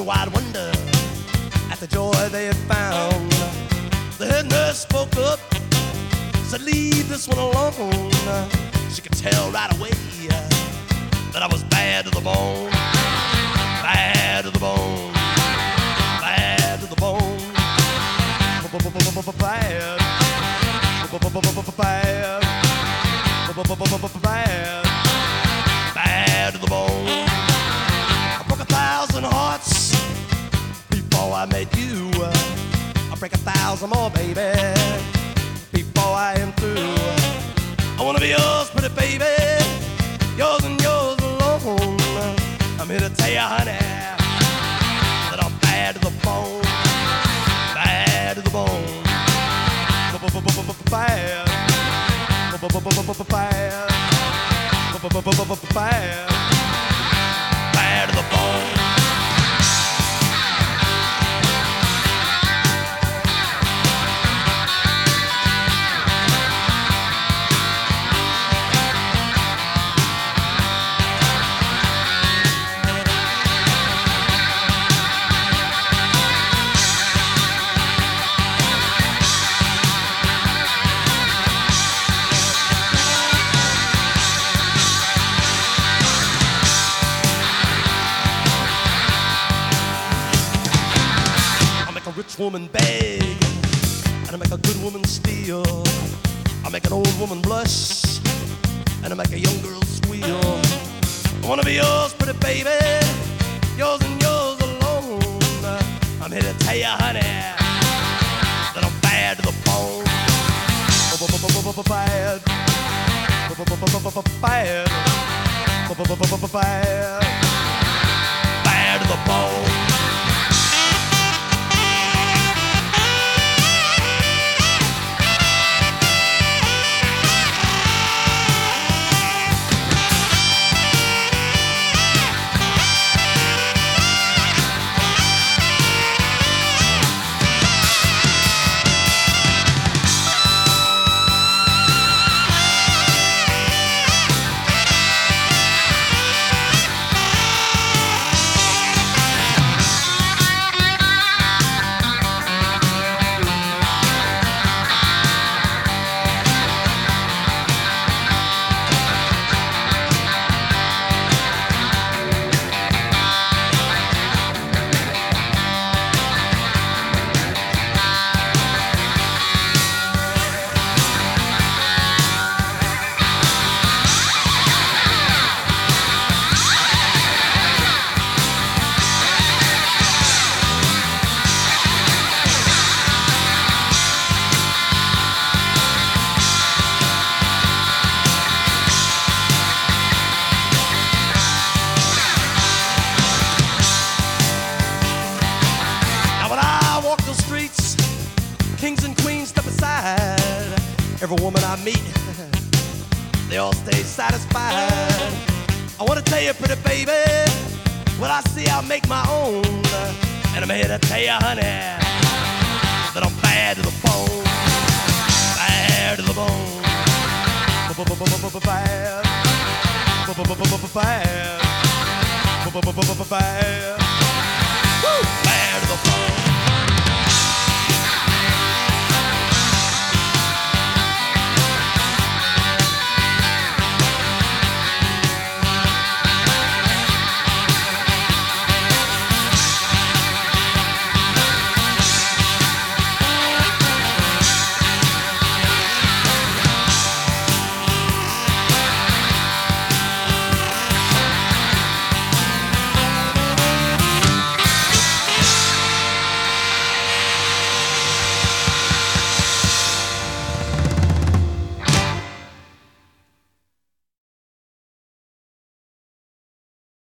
wide wonder at the joy they had found. The head nurse spoke up, said, leave this one alone. She could tell right away that I was bad to the bone. Bad to the bone. Bad to the bone. Bad. Bad. Bad to the bone. I broke 1,000 hearts before I met you. I'll break 1,000 more, baby, before I am through. I wanna be yours, pretty baby, yours and yours alone. I'm here to tell you, honey, that I'm bad to the bone. Bad to the bone. Bad. Bad. Bad to the bone. Rich woman beg, and I make a good woman steal. I make an old woman blush, and I make a young girl squeal. I wanna be yours, pretty baby, yours and yours alone. I'm here to tell you, honey, that I'm bad to the bone. Bad. Bad. Bad to the bone. Kings and queens step aside. Every woman I meet, they all stay satisfied. I wanna tell you, pretty baby, what I see I'll make my own. And I'm here to tell you, honey, that I'm bad to the bone. Bad to the bone. Bad. Bad. Bad. Woo! Bad to the bone.